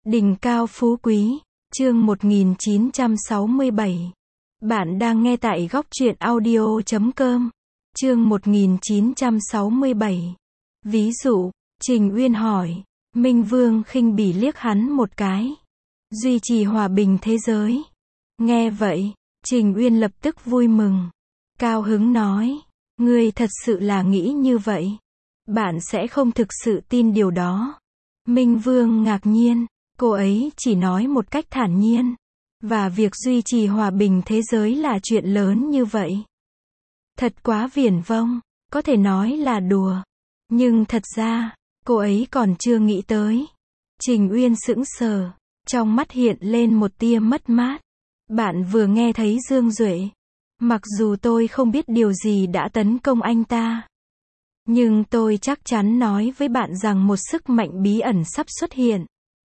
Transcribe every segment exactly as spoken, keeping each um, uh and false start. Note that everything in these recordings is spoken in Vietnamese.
Đỉnh cao phú quý, chương một nghìn chín trăm sáu mươi bảy. Bạn đang nghe tại góc truyện audio chấm com. Chương một nghìn chín trăm sáu mươi bảy. Ví dụ, Trình Uyên hỏi, Minh Vương khinh bỉ liếc hắn một cái. Duy trì hòa bình thế giới. Nghe vậy, Trình Uyên lập tức vui mừng. Cao hứng nói, ngươi thật sự là nghĩ như vậy. Bạn sẽ không thực sự tin điều đó. Minh Vương ngạc nhiên. Cô ấy chỉ nói một cách thản nhiên. Và việc duy trì hòa bình thế giới là chuyện lớn như vậy. Thật quá viển vông, có thể nói là đùa. Nhưng thật ra, cô ấy còn chưa nghĩ tới. Trình Uyên sững sờ, trong mắt hiện lên một tia mất mát. Bạn vừa nghe thấy Dương Duệ. Mặc dù tôi không biết điều gì đã tấn công anh ta. Nhưng tôi chắc chắn nói với bạn rằng một sức mạnh bí ẩn sắp xuất hiện.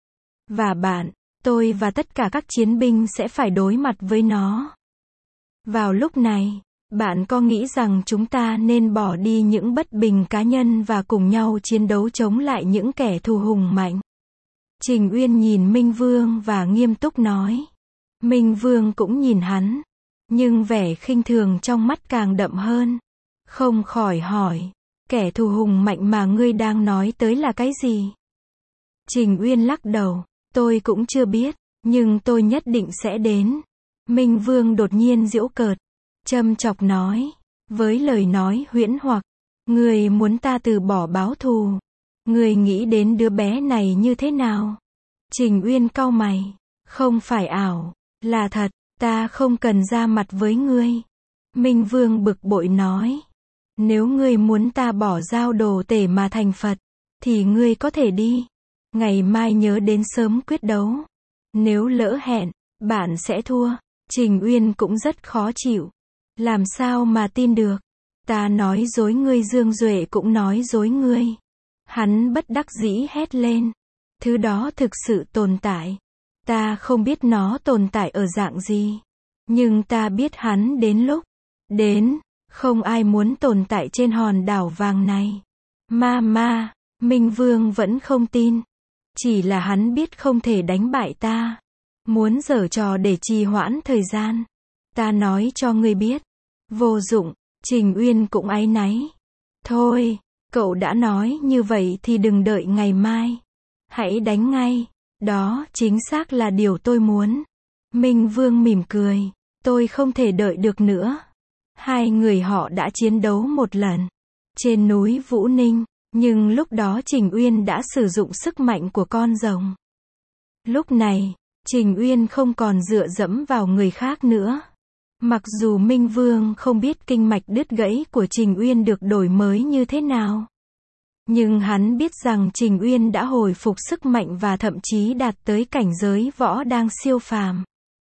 Và bạn, tôi và tất cả các chiến binh sẽ phải đối mặt với nó. Vào lúc này, bạn có nghĩ rằng chúng ta nên bỏ đi những bất bình cá nhân và cùng nhau chiến đấu chống lại những kẻ thù hùng mạnh? Trình Uyên nhìn Minh Vương và nghiêm túc nói. Minh Vương cũng nhìn hắn. Nhưng vẻ khinh thường trong mắt càng đậm hơn. Không khỏi hỏi, kẻ thù hùng mạnh mà ngươi đang nói tới là cái gì? Trình Uyên lắc đầu. Tôi cũng chưa biết, nhưng tôi nhất định sẽ đến. Minh Vương đột nhiên giễu cợt, châm chọc nói, với lời nói huyễn hoặc, ngươi muốn ta từ bỏ báo thù. Ngươi nghĩ đến đứa bé này như thế nào? Trình Uyên cau mày, không phải ảo, là thật, ta không cần ra mặt với ngươi. Minh Vương bực bội nói, nếu ngươi muốn ta bỏ giao đồ tể mà thành Phật, thì ngươi có thể đi. Ngày mai nhớ đến sớm quyết đấu. Nếu lỡ hẹn, bạn sẽ thua. Trình Uyên cũng rất khó chịu. Làm sao mà tin được? Ta nói dối ngươi, Dương Duệ cũng nói dối ngươi. Hắn bất đắc dĩ hét lên. Thứ đó thực sự tồn tại. Ta không biết nó tồn tại ở dạng gì. Nhưng ta biết hắn đến lúc đến, không ai muốn tồn tại trên hòn đảo vàng này. Ma ma, Minh Vương vẫn không tin. Chỉ là hắn biết không thể đánh bại ta. Muốn giở trò để trì hoãn thời gian. Ta nói cho ngươi biết. Vô dụng, Trình Uyên cũng áy náy. Thôi, cậu đã nói như vậy thì đừng đợi ngày mai. Hãy đánh ngay. Đó chính xác là điều tôi muốn. Minh Vương mỉm cười. Tôi không thể đợi được nữa. Hai người họ đã chiến đấu một lần. Trên núi Vũ Ninh. Nhưng lúc đó Trình Uyên đã sử dụng sức mạnh của con rồng. Lúc này, Trình Uyên không còn dựa dẫm vào người khác nữa. Mặc dù Minh Vương không biết kinh mạch đứt gãy của Trình Uyên được đổi mới như thế nào. Nhưng hắn biết rằng Trình Uyên đã hồi phục sức mạnh và thậm chí đạt tới cảnh giới võ đang siêu phàm.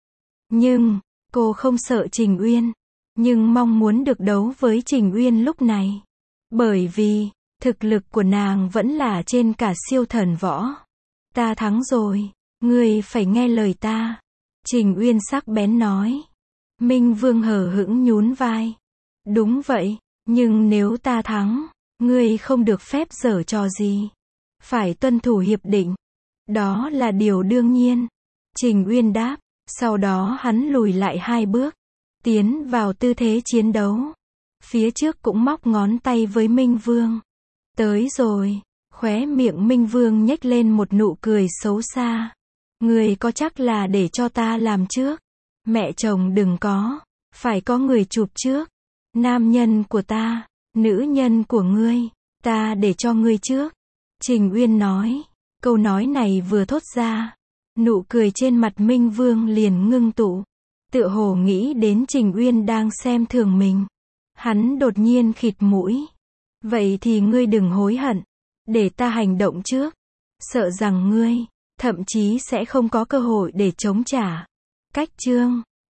Nhưng, cô không sợ Trình Uyên. Nhưng mong muốn được đấu với Trình Uyên lúc này. Bởi vì, thực lực của nàng vẫn là trên cả siêu thần võ. Ta thắng rồi, ngươi phải nghe lời ta. Trình Uyên sắc bén nói. Minh Vương hờ hững nhún vai. Đúng vậy, nhưng nếu ta thắng, ngươi không được phép giở trò gì. Phải tuân thủ hiệp định. Đó là điều đương nhiên. Trình Uyên đáp, sau đó hắn lùi lại hai bước, tiến vào tư thế chiến đấu. Phía trước cũng móc ngón tay với Minh Vương. Tới rồi, khóe miệng Minh Vương nhếch lên một nụ cười xấu xa. Người có chắc là để cho ta làm trước? Mẹ chồng đừng có, phải có người chụp trước. Nam nhân của ta, nữ nhân của ngươi, ta để cho ngươi trước. Trình Uyên nói, câu nói này vừa thốt ra, nụ cười trên mặt Minh Vương liền ngưng tụ. Tựa hồ nghĩ đến Trình Uyên đang xem thường mình. Hắn đột nhiên khịt mũi. Vậy thì ngươi đừng hối hận. Để ta hành động trước. Sợ rằng ngươi, thậm chí sẽ không có cơ hội để chống trả. Cách chương